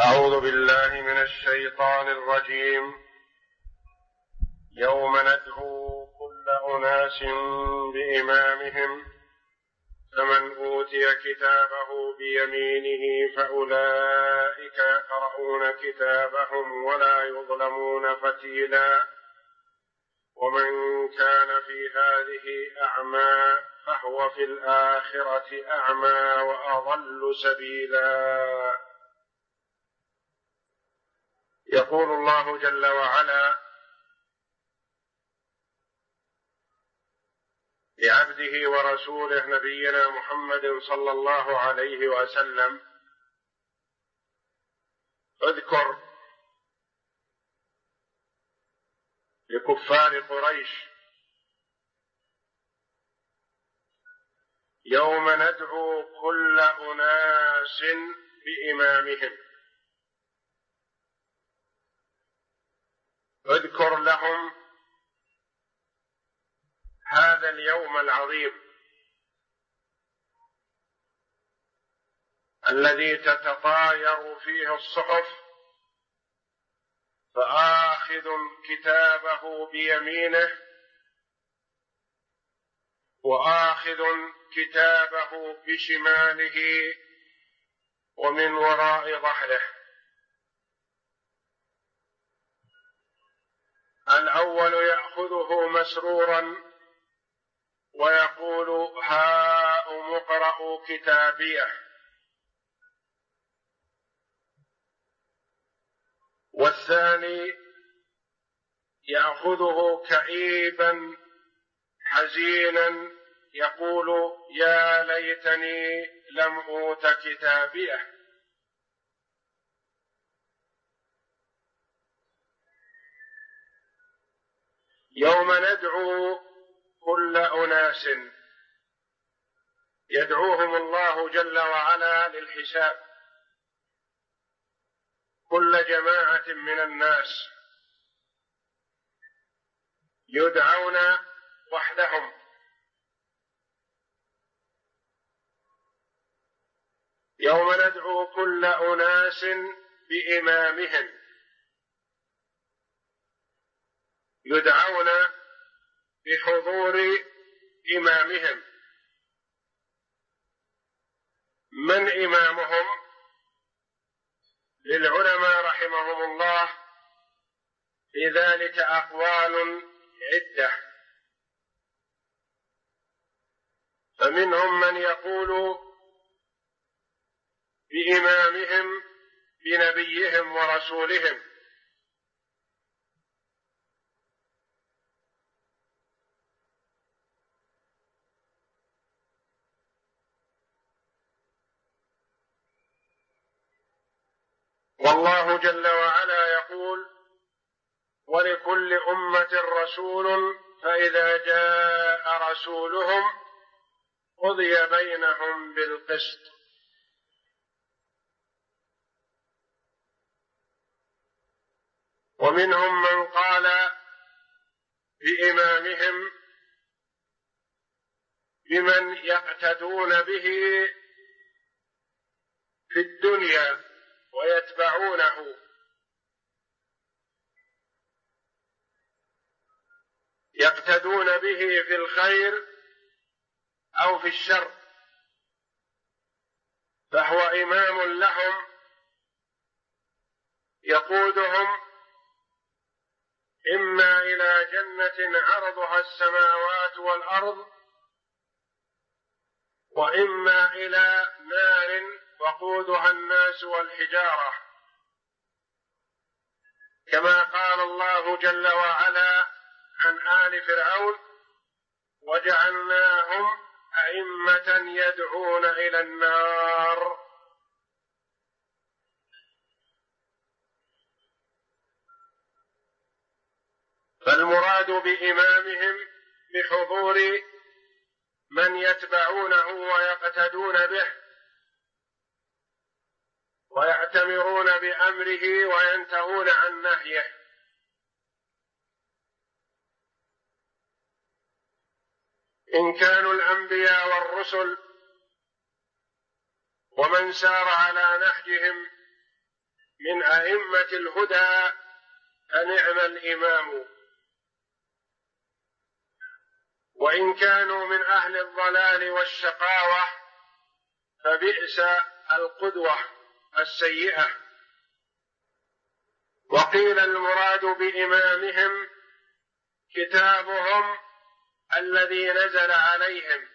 أعوذ بالله من الشيطان الرجيم. يوم ندعو كل أناس بإمامهم فمن أوتي كتابه بيمينه فأولئك يقرؤون كتابهم ولا يظلمون فتيلا ومن كان في هذه أعمى فهو في الآخرة أعمى وأضل سبيلا. يقول الله جل وعلا لعبده ورسوله نبينا محمد صلى الله عليه وسلم: اذكر لكفار قريش يوم ندعو كل أناس بإمامهم. اذكر لهم هذا اليوم العظيم الذي تتطاير فيه الصحف، فآخذ كتابه بيمينه وآخذ كتابه بشماله ومن وراء ظهره. الأول يأخذه مسرورا ويقول: هاؤم اقرءوا كتابيه. والثاني يأخذه كئيبا حزينا يقول: يا ليتني لم أوت كتابيه. يوم ندعو كل أناس، يدعوهم الله جل وعلا للحساب، كل جماعة من الناس يدعون وحدهم. يوم ندعو كل أناس بإمامهم، يدعون بحضور إمامهم. من إمامهم؟ للعلماء رحمهم الله في ذلك أقوال عدة، فمنهم من يقول بإمامهم بنبيهم ورسولهم، والله جل وعلا يقول: ولكل أمة رسول فإذا جاء رسولهم قضي بينهم بالقسط. ومنهم من قال بإمامهم بمن يقتدون به في الدنيا ويتبعونه، يقتدون به في الخير أو في الشر، فهو إمام لهم يقودهم إما إلى جنة عرضها السماوات والأرض، وإما إلى نار وقودها الناس والحجارة، كما قال الله جل وعلا عن آل فرعون: وجعلناهم أئمة يدعون إلى النار. فالمراد بإمامهم بحضور من يتبعونه ويقتدون به ويأتمرون بأمره وينتهون عن نهيه. إن كانوا الأنبياء والرسل ومن سار على نهجهم من أئمة الهدى فنعم الإمام، وإن كانوا من أهل الضلال والشقاوة فبئس القدوة السيئة. وقيل المراد بإمامهم كتابهم الذي نزل عليهم،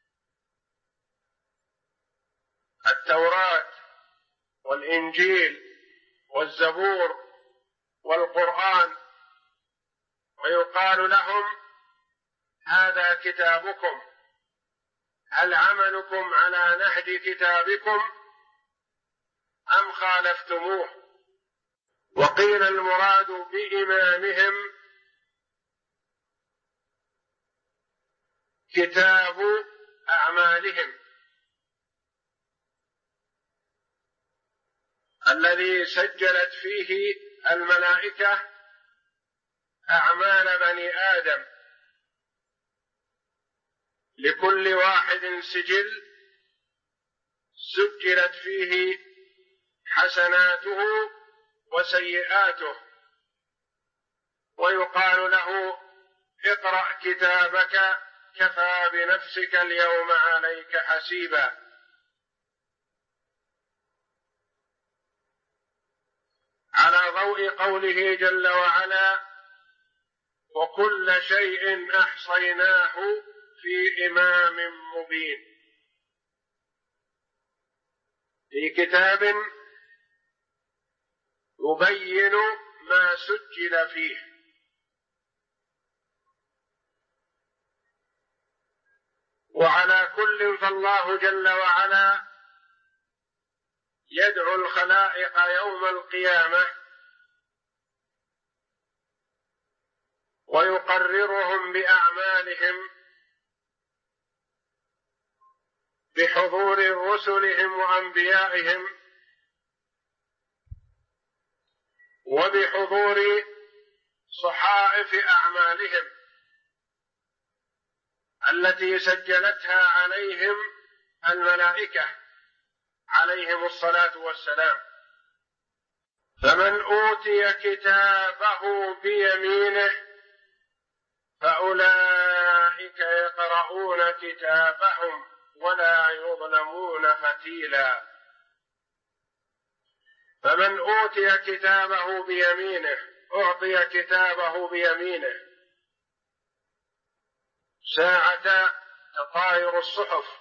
التوراة والإنجيل والزبور والقرآن، ويقال لهم هذا كتابكم، هل عملكم على نهج كتابكم أم خالفتموه؟ وقيل المراد بإمامهم كتاب أعمالهم الذي سجلت فيه الملائكة أعمال بني آدم، لكل واحد سجل سجلت فيه حسناته وسيئاته، ويقال له اقرأ كتابك كفى بنفسك اليوم عليك حسيبا. على ضوء قوله جل وعلا وكل شيء أحصيناه في إمام مبين، في كتاب يبين ما سجل فيه. وعلى كل فالله جل وعلا يدعو الخلائق يوم القيامة ويقررهم بأعمالهم بحضور رسلهم وأنبيائهم وبحضور صحائف أعمالهم التي سجلتها عليهم الملائكة عليهم الصلاة والسلام. فمن أوتي كتابه بيمينه فأولئك يقرؤون كتابهم ولا يظلمون فتيلا. فمن أوتي كتابه بيمينه، أعطي كتابه بيمينه ساعة تطاير الصحف،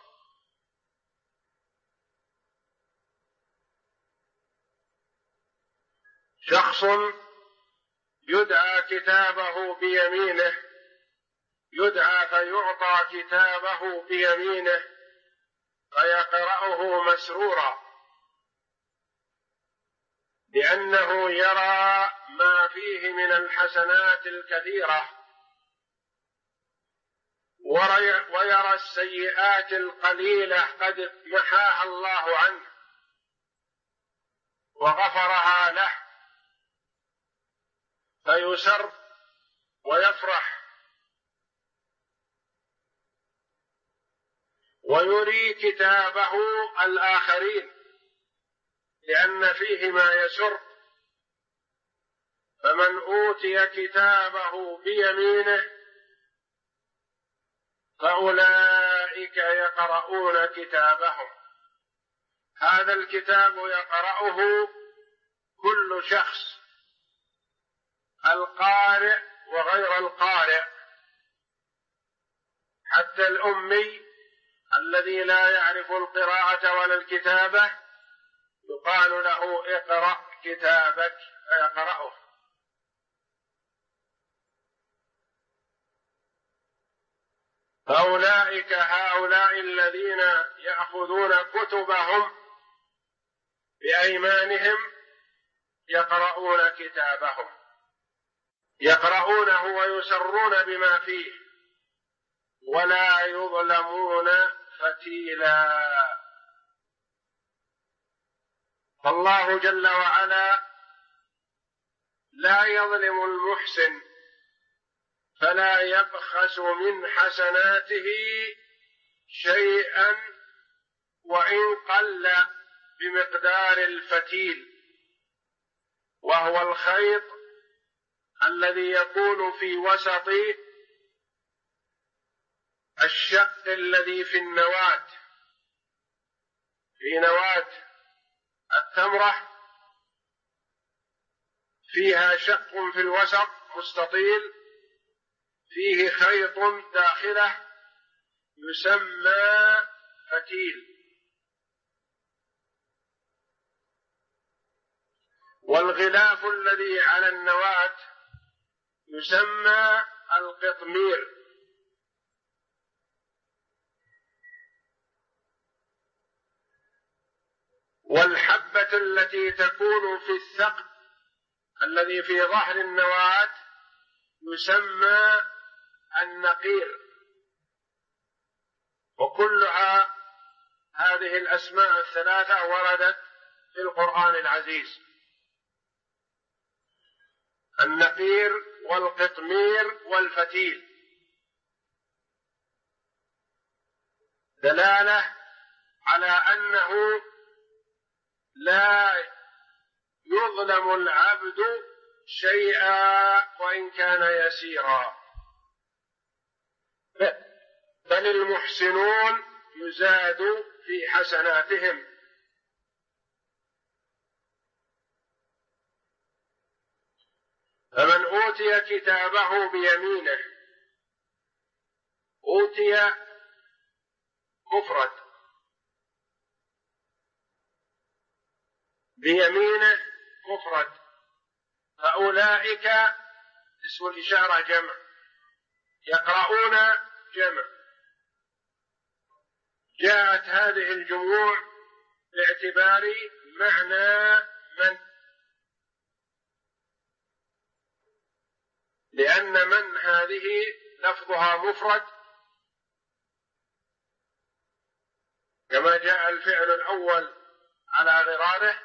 شخص يدعى كتابه بيمينه، يدعى فيعطى كتابه بيمينه فيقرأه مسرورا لأنه يرى ما فيه من الحسنات الكثيرة ويرى السيئات القليلة قد محاها الله عنه وغفرها له، فيسر ويفرح ويري كتابه الآخرين لأن فيه ما يسر. فمن أوتي كتابه بيمينه فأولئك يقرؤون كتابهم. هذا الكتاب يقرأه كل شخص، القارئ وغير القارئ، حتى الأمي الذي لا يعرف القراءة ولا الكتابة يقال له اقرأ كتابك فيقرأه. فأولئك هؤلاء الذين يأخذون كتبهم بأيمانهم يقرؤون كتابهم، يقرؤونه ويسرون بما فيه ولا يظلمون فتيلا. فالله جل وعلا لا يظلم المحسن فلا يبخس من حسناته شيئا وإن قل بمقدار الفتيل. وهو الخيط الذي يكون في وسط الشق الذي في النواة، في نواة التمرة فيها شق في الوسط مستطيل فيه خيط داخله يسمى فتيل، والغلاف الذي على النواة يسمى القطمير، والحبة التي تكون في الثقب الذي في ظهر النواة يسمى النقير. وكلها هذه الأسماء الثلاثة وردت في القرآن العزيز: النقير والقطمير والفتيل، دلالة على أنه لا يظلم العبد شيئا وإن كان يسيرا، بل المحسنون يزاد في حسناتهم. فمن أوتي كتابه بيمينه، أوتي مفرد، بيمينه مفرد، فأولئك اسم الإشارة جمع، يقرؤون جمع. جاءت هذه الجموع باعتبار معنى من، لأن من هذه لفظها مفرد كما جاء الفعل الأول على غراره،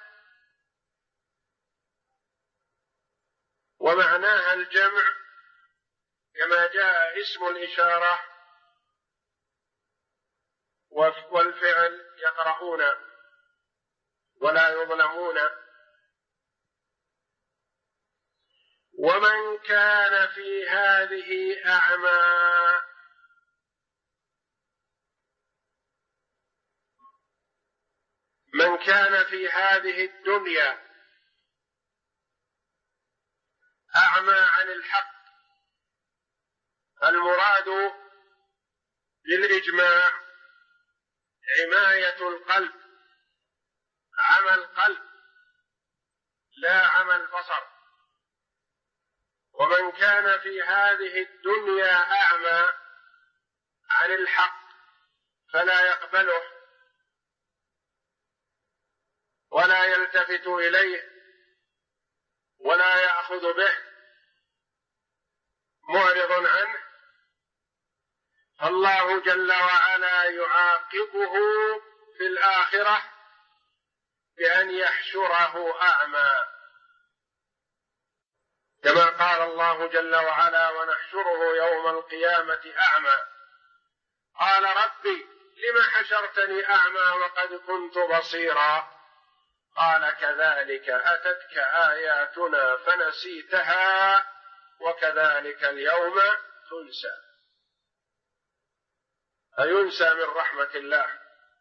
ومعناها الجمع كما جاء اسم الإشارة والفعل يقرؤون ولا يظلمون. ومن كان في هذه أعمى، من كان في هذه الدنيا أعمى عن الحق، المراد بالإجماع عماية القلب، عمى القلب لا عمى البصر. ومن كان في هذه الدنيا أعمى عن الحق فلا يقبله ولا يلتفت إليه ولا يأخذ به، معرض عنه، الله جل وعلا يعاقبه في الآخرة بأن يحشره أعمى، كما قال الله جل وعلا: ونحشره يوم القيامة أعمى قال ربي لم حشرتني أعمى وقد كنت بصيرا قال كذلك أتتك آياتنا فنسيتها وكذلك اليوم تنسى. فينسى من رحمة الله.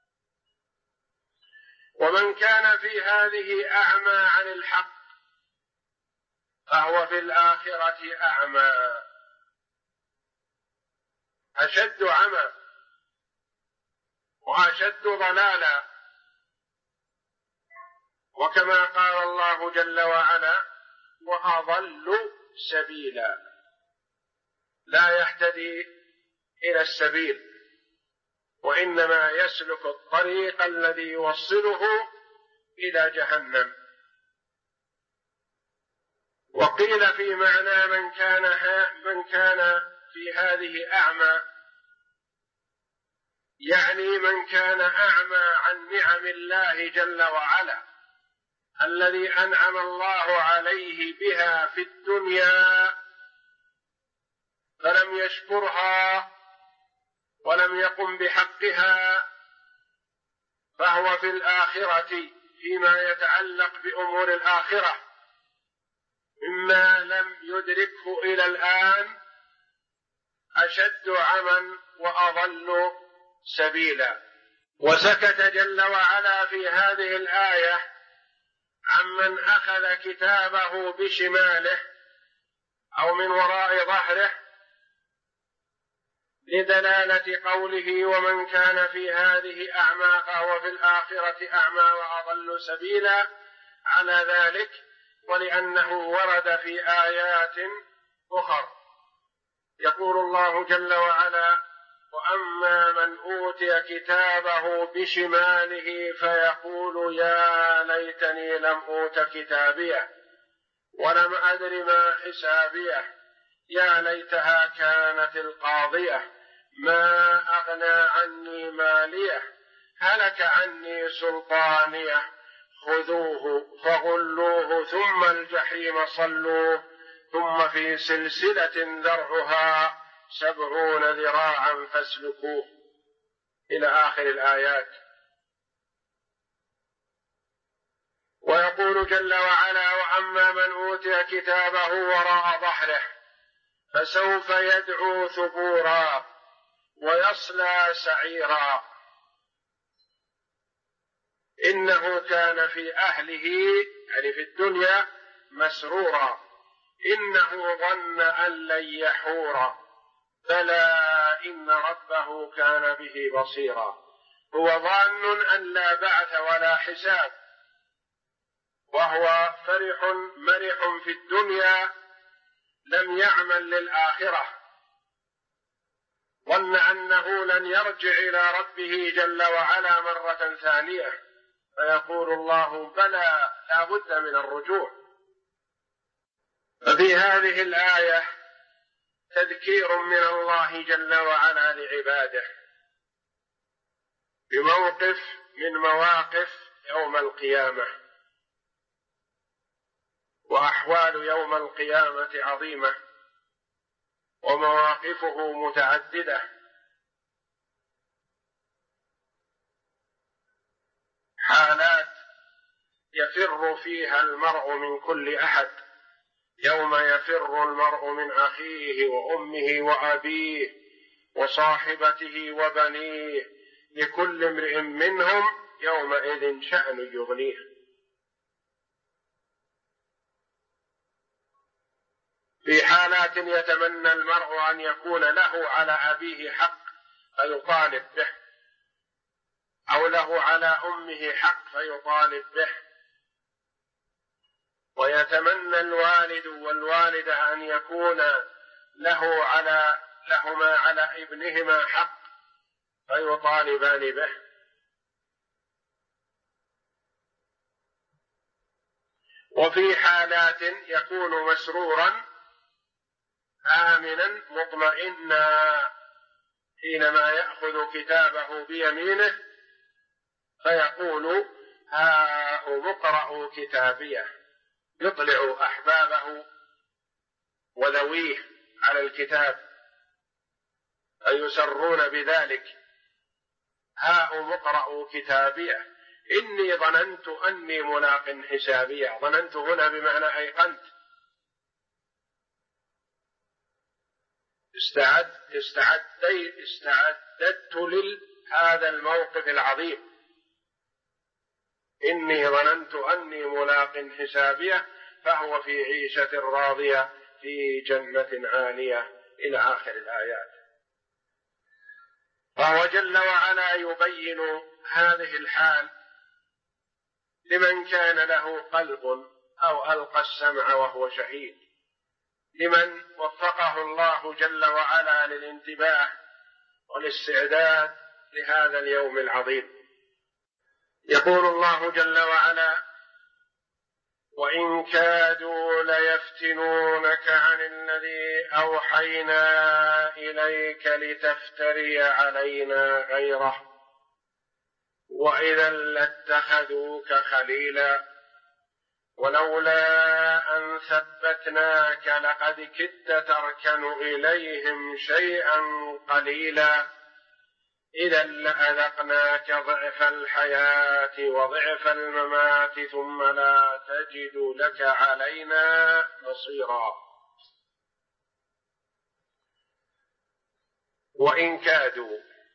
ومن كان في هذه أعمى عن الحق فهو في الآخرة أعمى، أشد عمى وأشد ضلالا. وكما قال الله جل وعلا: وأضل سبيلا، لا يهتدي إلى السبيل وإنما يسلك الطريق الذي يوصله إلى جهنم. وقيل في معنى من كان في هذه أعمى، يعني من كان أعمى عن نعم الله جل وعلا الذي أنعم الله عليه بها في الدنيا فلم يشكرها ولم يقم بحقها، فهو في الآخرة فيما يتعلق بأمور الآخرة مما لم يدركه إلى الآن أشد عمى وأضل سبيلا. وسكت جل وعلا في هذه الآية عمن أخذ كتابه بشماله أو من وراء ظهره، لدلالة قوله ومن كان في هذه أعمى فهو في الآخرة أعمى وأضل سبيلا على ذلك، ولأنه ورد في آيات أخرى. يقول الله جل وعلا وأما من أوتي كتابه بشماله فيقول يا ليتني لم أوت كتابيه ولم أدر ما حسابيه يا ليتها كانت القاضية ما أغنى عني ماليه هلك عني سلطانيه خذوه فغلوه ثم الجحيم صلوه ثم في سلسلة ذرعها 70 ذراعا فاسلكوه، إلى آخر الآيات. ويقول جل وعلا وأما من أوتي كتابه وراء ظهره فسوف يدعو ثبورا ويصلى سعيرا إنه كان في أهله يعني في الدنيا مسرورا إنه ظن أن لن يحورا بلى إن ربه كان به بصيرا. هو ظان أن لا بعث ولا حساب، وهو فرح مرح في الدنيا لم يعمل للآخرة، ظن أنه لن يرجع إلى ربه جل وعلا مرة ثانية، فيقول الله بلى لا بد من الرجوع. ففي هذه الآية تذكير من الله جل وعلا لعباده بموقف من مواقف يوم القيامة، وأحوال يوم القيامة عظيمة ومواقفه متعددة. حالات يفر فيها المرء من كل أحد، يوم يفر المرء من أخيه وأمه وأبيه وصاحبته وبنيه لكل امرئ منهم يومئذ شأن يغنيه. في حالات يتمنى المرء أن يكون له على أبيه حق فيطالب به، أو له على أمه حق فيطالب به، ويتمنى الوالد والوالدة أن يكون لهما على ابنهما حق فيطالبان به. وفي حالات يكون مسرورا آمنا مطمئنا حينما يأخذ كتابه بيمينه فيقول هاؤم اقرءوا كتابيه، يطلع أحبابه وذويه على الكتاب فيسرون بذلك، هاؤم اقرءوا كتابيه إني ظننت أني ملاق حسابيه. ظننت هنا بمعنى أيقنت، استعددت لهذا الموقف العظيم، إني ظننت أني ملاق حسابيه فهو في عيشة راضية في جنة عالية إلى آخر الآيات. فهو جل وعلا يبين هذه الحال لمن كان له قلب أو ألقى السمع وهو شهيد، لمن وفقه الله جل وعلا للانتباه والاستعداد لهذا اليوم العظيم. يقول الله جل وعلا وإن كادوا ليفتنونك عن الذي أوحينا إليك لتفتري علينا غيره وإذا لاتخذوك خليلا ولولا أن ثبتناك لقد كدت تركن إليهم شيئا قليلا إذا لأذقناك ضعف الحياة وضعف الممات ثم لا تجد لك علينا نصيرا. وإن كادوا،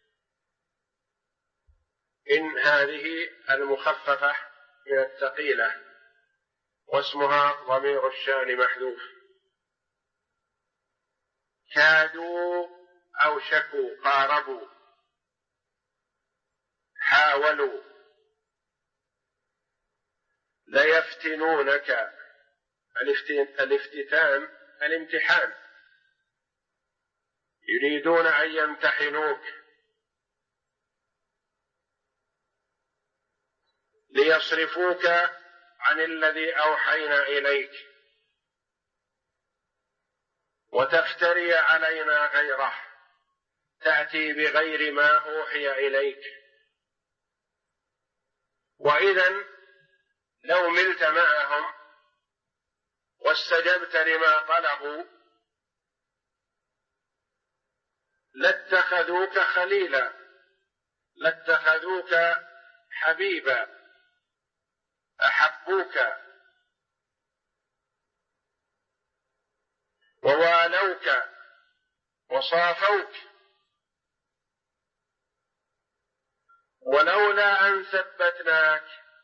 إن هذه المخففة من الثقيلة واسمها ضمير الشأن محذوف. كادوا أوشكوا قاربوا حاولوا. ليفتنونك، الافتتان الامتحان، يريدون أن يمتحنوك ليصرفوك عن الذي أوحينا إليك وتفتري علينا غيره، تأتي بغير ما أوحي إليك. وإذن لو ملت معهم واستجبت لما طلبوا لاتخذوك خليلا، لاتخذوك حبيبا، أحبوك ووالوك وصافوك. ولولا أن ثبتناك،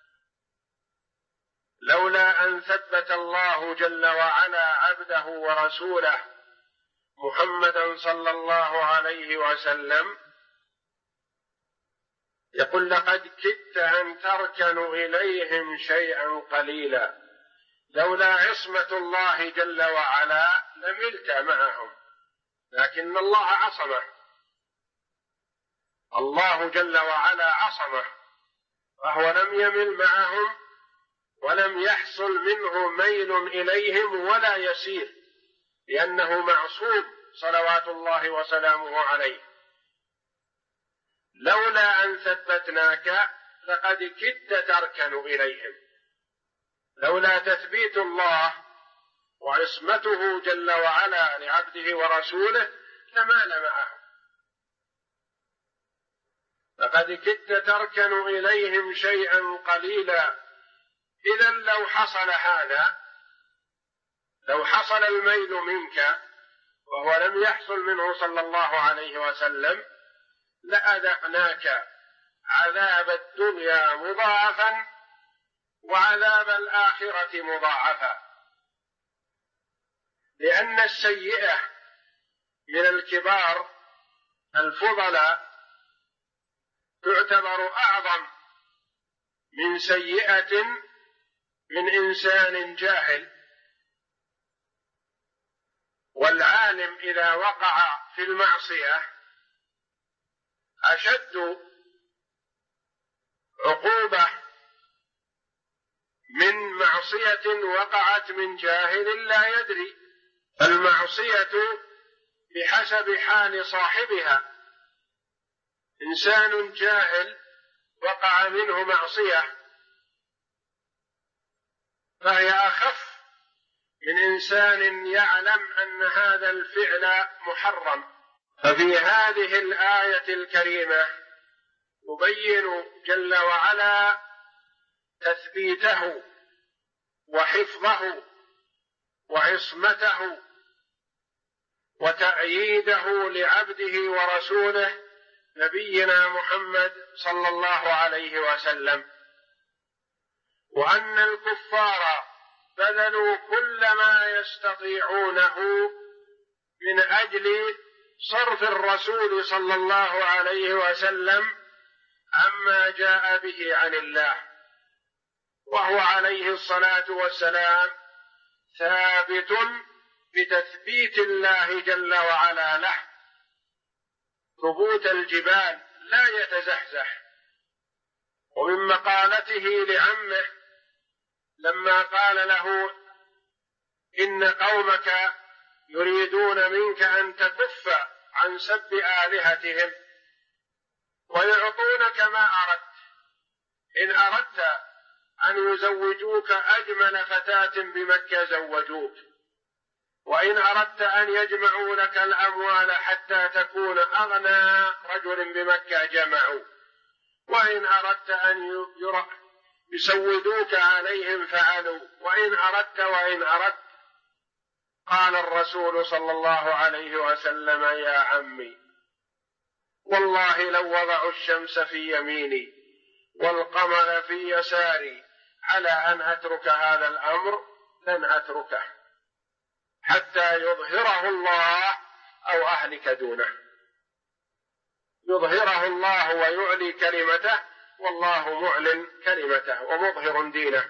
لولا أن ثبت الله جل وعلا عبده ورسوله محمدا صلى الله عليه وسلم، يقول لقد كدت أن تركنوا إليهم شيئا قليلا. لولا عصمة الله جل وعلا لملت معهم، لكن الله عصمه، الله جل وعلا عصمه، فهو لم يمل معهم ولم يحصل منه ميل إليهم ولا يسير، لأنه معصوم صلوات الله وسلامه عليه. لولا أن ثبتناك لقد كدت تركن إليهم. لولا تثبيت الله وعصمته جل وعلا لعبده ورسوله لمال معهم. لقد كدت تركن إليهم شيئا قليلا. إذا لو حصل هذا، لو حصل الميل منك وهو لم يحصل منه صلى الله عليه وسلم لأذقناك عذاب الدنيا مضاعفا وعذاب الآخرة مضاعفا. لأن السيئة من الكبار الفضلاء تعتبر أعظم من سيئة من إنسان جاهل. والعالم إذا وقع في المعصية أشد عقوبة من معصية وقعت من جاهل لا يدري. المعصية بحسب حال صاحبها. إنسان جاهل وقع منه معصية فهي أخف من إنسان يعلم أن هذا الفعل محرم. ففي هذه الآية الكريمة يبين جل وعلا تثبيته وحفظه وعصمته وتأييده لعبده ورسوله نبينا محمد صلى الله عليه وسلم، وأن الكفار بذلوا كل ما يستطيعونه من أجل صرف الرسول صلى الله عليه وسلم عما جاء به عن الله، وهو عليه الصلاة والسلام ثابت بتثبيت الله جل وعلا له ثبوت الجبال لا يتزحزح. ومن مقالته لعمه لما قال له إن قومك يريدون منك أن تكف عن سب آلهتهم ويعطونك ما أردت، إن أردت أن يزوجوك أجمل فتاة بمكة زوجوك، وإن أردت أن يجمعوا لك الأموال حتى تكون أغنى رجل بمكة جمعوا، وإن أردت أن يسودوك عليهم فعلوا، وإن أردت. قال الرسول صلى الله عليه وسلم: يا عمي، والله لو وضعوا الشمس في يميني والقمر في يساري على أن أترك هذا الأمر لن أتركه حتى يظهره الله أو أهلك دونه. يظهره الله ويعلي كلمته، والله معلن كلمته ومظهر دينه،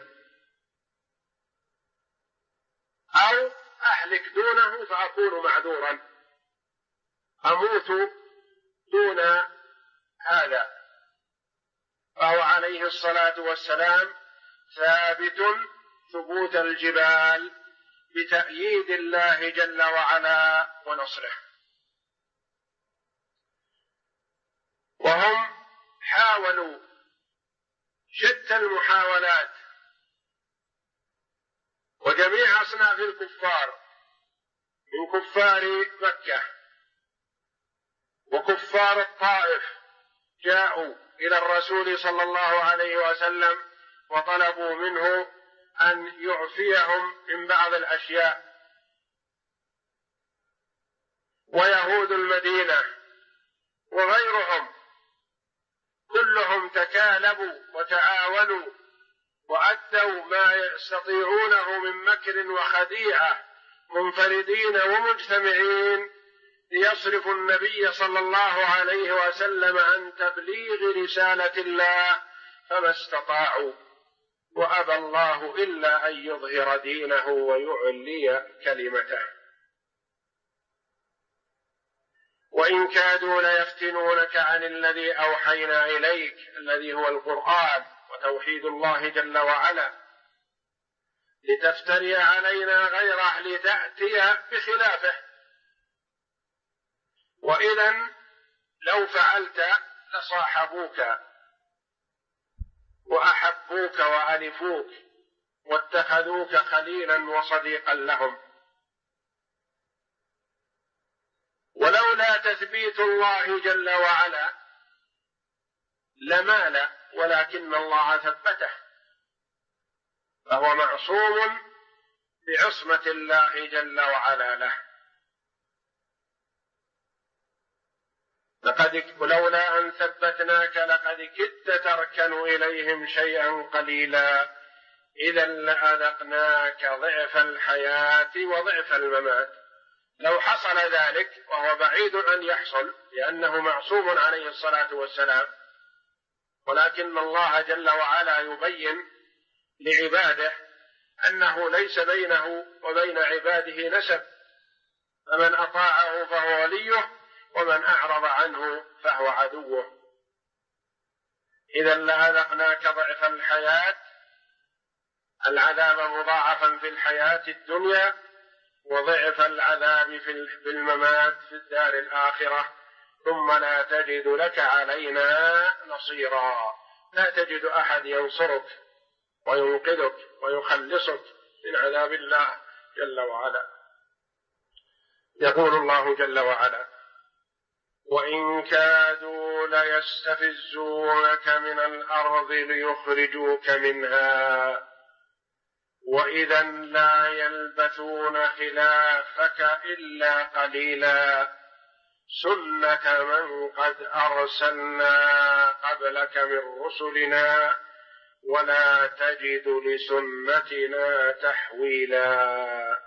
أو أهلك دونه فأكون معذورا، أموت دون هذا. فهو عليه الصلاة والسلام ثابت ثبوت الجبال بتأييد الله جل وعلا ونصره. وهم حاولوا شتى المحاولات، وجميع أصناف الكفار من كفار مكة وكفار الطائف جاءوا إلى الرسول صلى الله عليه وسلم وطلبوا منه أن يعفيهم من بعض الأشياء. ويهود المدينة وغيرهم كلهم تكالبوا وتعاونوا وأدوا ما يستطيعونه من مكر وخديعة منفردين ومجتمعين ليصرفوا النبي صلى الله عليه وسلم عن تبليغ رسالة الله، فما استطاعوا، وأبى الله إلا أن يظهر دينه ويعلي كلمته. وإن كادوا ليفتنونك عن الذي أوحينا إليك، الذي هو القرآن وتوحيد الله جل وعلا، لتفتري علينا غيره لتأتي بخلافه. وإذا لو فعلت لصاحبوك وأحبوك وألفوك واتخذوك خليلا وصديقا لهم. ولولا تثبيت الله جل وعلا لمال، ولكن الله ثبته، فهو معصوم بعصمة الله جل وعلا له. ولولا أن ثبتناك لقد كدت تركن إليهم شيئا قليلا إذا لأذقناك ضعف الحياة وضعف الممات. لو حصل ذلك، وهو بعيد أن يحصل لأنه معصوم عليه الصلاة والسلام، ولكن الله جل وعلا يبين لعباده أنه ليس بينه وبين عباده نسب، فمن أطاعه فهو وليه ومن أعرض عنه فهو عدوه. إذا لأذقناك ضعف الحياة، العذاب مضاعفا في الحياة الدنيا، وضعف العذاب في الممات في الدار الآخرة، ثم لا تجد لك علينا نصيرا. لا تجد أحد ينصرك وينقذك ويخلصك من عذاب الله جل وعلا. يقول الله جل وعلا: وإن كادوا ليستفزونك من الأرض ليخرجوك منها وإذا لا يلبثون خلافك إلا قليلا سنة من قد أرسلنا قبلك من رسلنا ولا تجد لسنتنا تحويلا.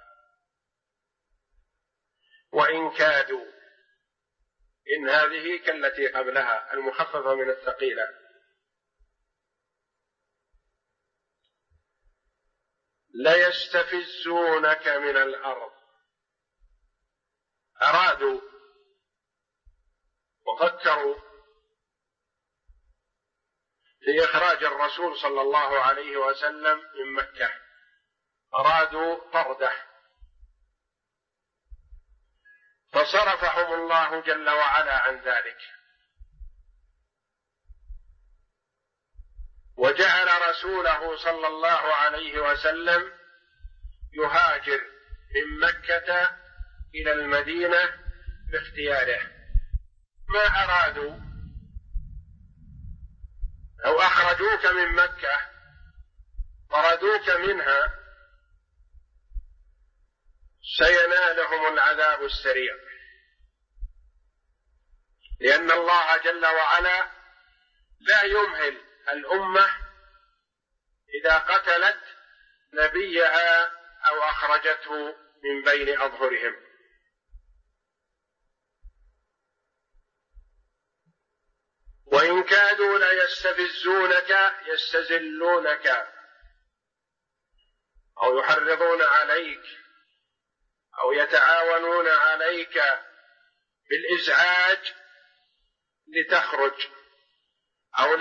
وإن كادوا، إن هذه كالتي قبلها المخففة من الثقيلة، ليستفزونك من الأرض، أرادوا وفكروا في إخراج الرسول صلى الله عليه وسلم من مكة، أرادوا طرده، فصرفهم الله جل وعلا عن ذلك، وجعل رسوله صلى الله عليه وسلم يهاجر من مكة إلى المدينة باختياره، ما أرادوا لو أخرجوك من مكة طردوك منها سينالهم العذاب السريع، لأن الله جل وعلا لا يمهل الأمة إذا قتلت نبيها أو أخرجته من بين أظهرهم. وإن كادوا ليستفزونك يستزلونك أو يحرضون عليك أو يتعاونون عليك بالإزعاج لتخرج أو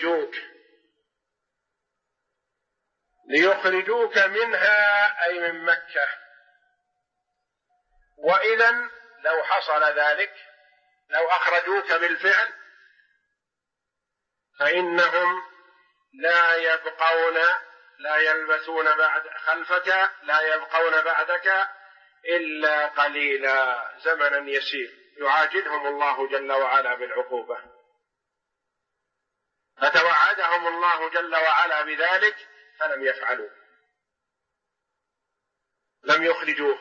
ليخرجوك منها أي من مكة. وإذا لو حصل ذلك، لو أخرجوك بالفعل، فإنهم لا يلبثون بعد خلفك، لا يبقون بعدك إلا قليلا، زمنا يسير يعاجلهم الله جل وعلا بالعقوبة. فتوعدهم الله جل وعلا بذلك فلم يفعلوا، لم يخرجوه.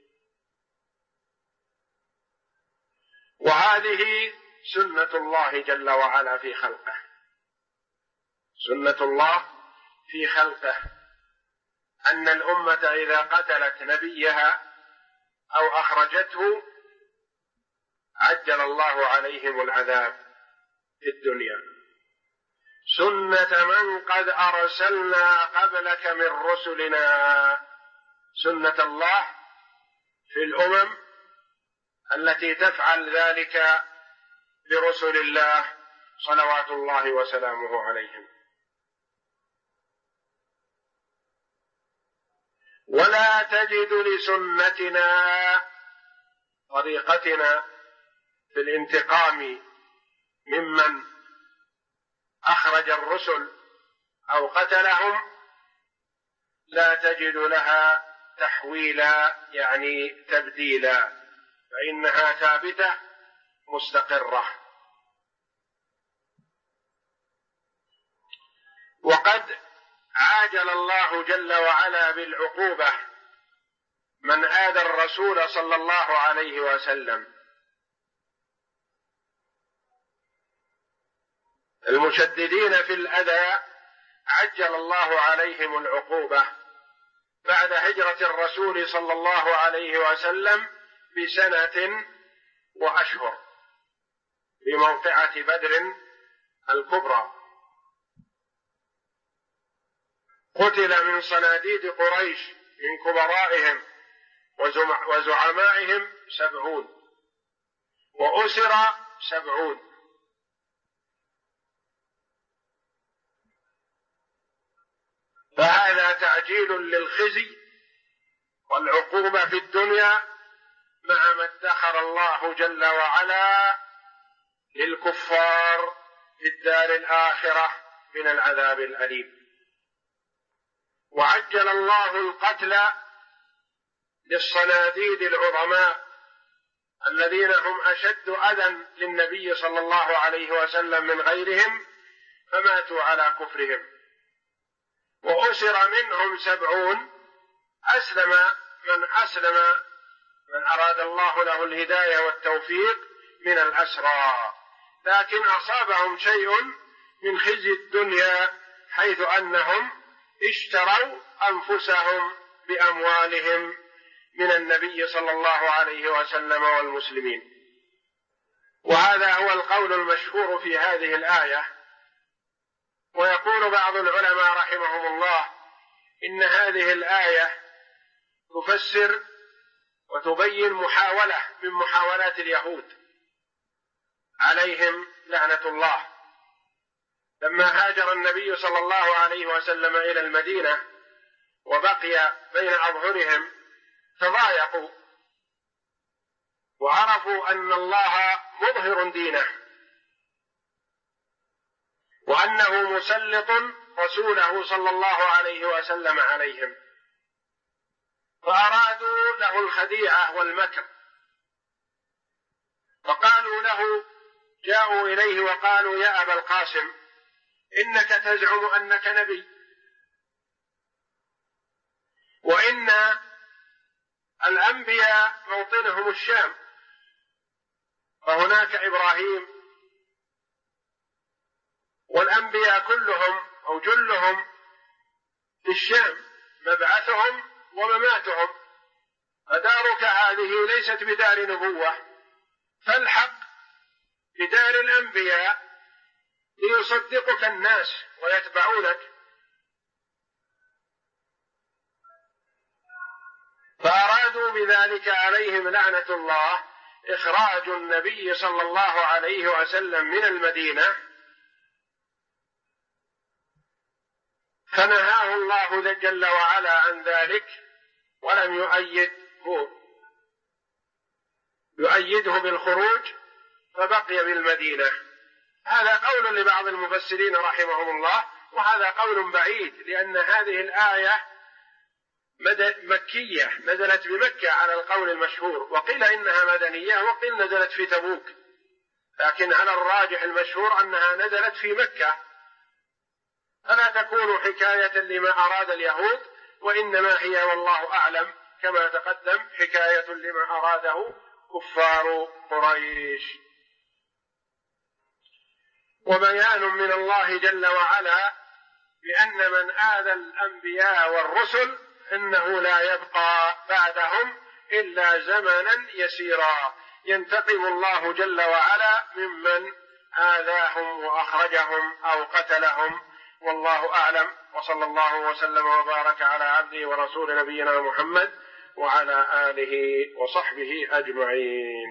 وهذه سنة الله جل وعلا في خلقه، سنة الله في خلقه، أن الأمة إذا قتلت نبيها أو أخرجته عجل الله عليهم العذاب في الدنيا. سنة من قد أرسلنا قبلك من رسلنا، سنة الله في الأمم التي تفعل ذلك برسل الله صلوات الله وسلامه عليهم. ولا تجد لسنتنا، طريقتنا في الانتقام ممن أخرج الرسل أو قتلهم، لا تجد لها تحويلا يعني تبديلا، فإنها ثابتة مستقرة. وقد عاجل الله جل وعلا بالعقوبة من آذى الرسول صلى الله عليه وسلم. المشددين في الأذى عجل الله عليهم العقوبة بعد هجرة الرسول صلى الله عليه وسلم بسنة وأشهر في موقعة بدر الكبرى. قتل من صناديد قريش من كبرائهم وزعمائهم 70، وأسر 70. فهذا تعجيل للخزي والعقوبة في الدنيا مع ما ادخر الله جل وعلا للكفار في الدار الآخرة من العذاب الأليم. وعجل الله القتل للصناديد العظماء الذين هم أشد أذى للنبي صلى الله عليه وسلم من غيرهم، فماتوا على كفرهم. وأسر منهم 70، أسلم من أراد الله له الهداية والتوفيق من الأسرى، لكن أصابهم شيء من خزي الدنيا، حيث أنهم اشتروا أنفسهم بأموالهم من النبي صلى الله عليه وسلم والمسلمين. وهذا هو القول المشهور في هذه الآية. ويقول بعض العلماء رحمهم الله إن هذه الآية تفسر وتبين محاولة من محاولات اليهود عليهم لعنة الله، لما هاجر النبي صلى الله عليه وسلم إلى المدينة وبقي بين أظهرهم تضايقوا وعرفوا أن الله مظهر دينه وأنه مسلط رسوله صلى الله عليه وسلم عليهم، فأرادوا له الخديعة والمكر، فقالوا له، جاءوا إليه وقالوا: يا أبا القاسم، إنك تزعم أنك نبي، وإن الأنبياء موطنهم الشام، فهناك إبراهيم، والأنبياء كلهم أو جلهم في الشام، مبعثهم ومماتهم، فدارك هذه ليست بدار نبوة، فالحق بدار الأنبياء ليصدقك الناس ويتبعونك. فأرادوا بذلك عليهم لعنة الله إخراج النبي صلى الله عليه وسلم من المدينة، فنهاه الله جل وعلا عن ذلك ولم يؤيده بالخروج، فبقي بالمدينة. هذا قول لبعض المفسرين رحمهم الله، وهذا قول بعيد، لأن هذه الآية مكية نزلت بمكة على القول المشهور، وقيل إنها مدنية، وقيل نزلت في تبوك، لكن على الراجح المشهور أنها نزلت في مكة، فلا تكون حكاية لما أراد اليهود، وإنما هي والله أعلم كما تقدم حكاية لما أراده كفار قريش. وبيان من الله جل وعلا بأن من آذى الأنبياء والرسل إنه لا يبقى بعدهم إلا زمنا يسيرا، ينتقم الله جل وعلا ممن آذاهم وأخرجهم أو قتلهم، والله أعلم. وصلى الله وسلم وبارك على عبده ورسول نبينا محمد وعلى آله وصحبه أجمعين.